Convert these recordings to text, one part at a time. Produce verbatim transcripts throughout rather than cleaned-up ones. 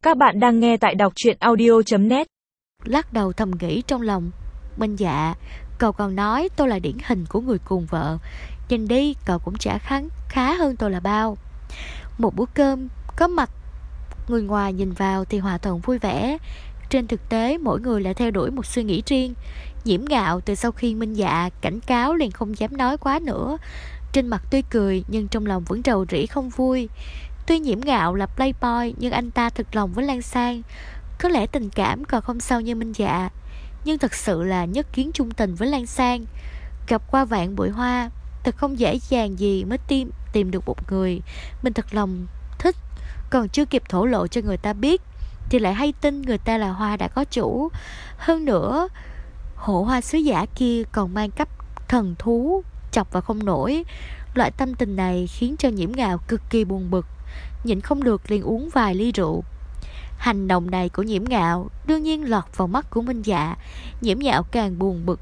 Các bạn đang nghe tại đọc truyện audio chấm net. Lắc đầu thầm nghĩ trong lòng, Minh Dạ, cậu còn nói tôi là điển hình của người cùng vợ, nhìn đi cậu cũng chả khá, khá hơn tôi là bao. Một bữa cơm có mặt người ngoài nhìn vào thì hòa thuận vui vẻ, trên thực tế mỗi người lại theo đuổi một suy nghĩ riêng. Nhiễm Ngạo từ sau khi Minh Dạ cảnh cáo liền không dám nói quá nữa, trên mặt tươi cười nhưng trong lòng vẫn rầu rĩ không vui. Tuy Nhiễm Ngạo là playboy nhưng anh ta thực lòng với Lan Sang, có lẽ tình cảm còn không sâu như Minh Dạ, nhưng thật sự là nhất kiến chung tình với Lan Sang. Gặp qua vạn bụi hoa, thật không dễ dàng gì mới tìm, tìm được một người mình thật lòng thích, còn chưa kịp thổ lộ cho người ta biết thì lại hay tin người ta là hoa đã có chủ. Hơn nữa hổ hoa sứ giả kia còn mang cấp thần thú, chọc vào không nổi. Loại tâm tình này khiến cho Nhiễm Ngạo cực kỳ buồn bực, nhịn không được liền uống vài ly rượu. Hành động này của Nhiễm Ngạo đương nhiên lọt vào mắt của Minh Dạ. Nhiễm Ngạo càng buồn bực,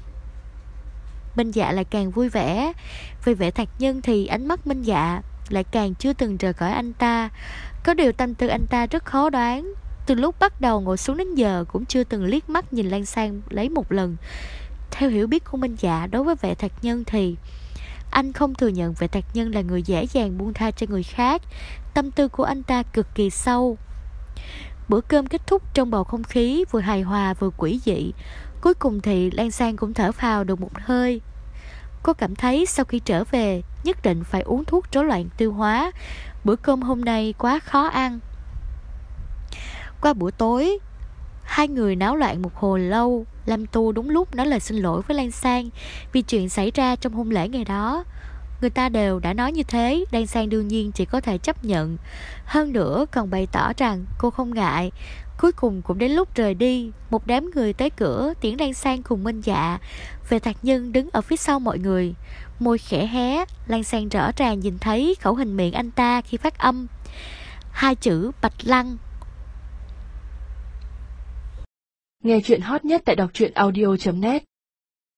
Minh Dạ lại càng vui vẻ. Về vẻ Thạc Nhân thì ánh mắt Minh Dạ lại càng chưa từng rời khỏi anh ta. Có điều tâm tư anh ta rất khó đoán, từ lúc bắt đầu ngồi xuống đến giờ cũng chưa từng liếc mắt nhìn Lan Sang lấy một lần. Theo hiểu biết của Minh Dạ đối với Vệ Thạc Nhân thì anh không thừa nhận Vệ Thạc Nhân là người dễ dàng buông tha cho người khác. Tâm tư của anh ta cực kỳ sâu. Bữa cơm kết thúc trong bầu không khí vừa hài hòa vừa quỷ dị. Cuối cùng thì Lan Sang cũng thở phào được một hơi. Cô cảm thấy sau khi trở về nhất định phải uống thuốc rối loạn tiêu hóa. Bữa cơm hôm nay quá khó ăn. Qua buổi tối, hai người náo loạn một hồi lâu. Lâm Tu đúng lúc nói lời xin lỗi với Lan Sang vì chuyện xảy ra trong hôn lễ ngày đó. Người ta đều đã nói như thế, Lan Sang đương nhiên chỉ có thể chấp nhận. Hơn nữa còn bày tỏ rằng cô không ngại. Cuối cùng cũng đến lúc rời đi, một đám người tới cửa tiễn Lan Sang cùng Minh Dạ. Về Thạc Nhân đứng ở phía sau mọi người, môi khẽ hé. Lan Sang rõ ràng nhìn thấy khẩu hình miệng anh ta khi phát âm hai chữ Bạch Lăng. Nghe chuyện hot nhất tại đọc truyện audio chấm net.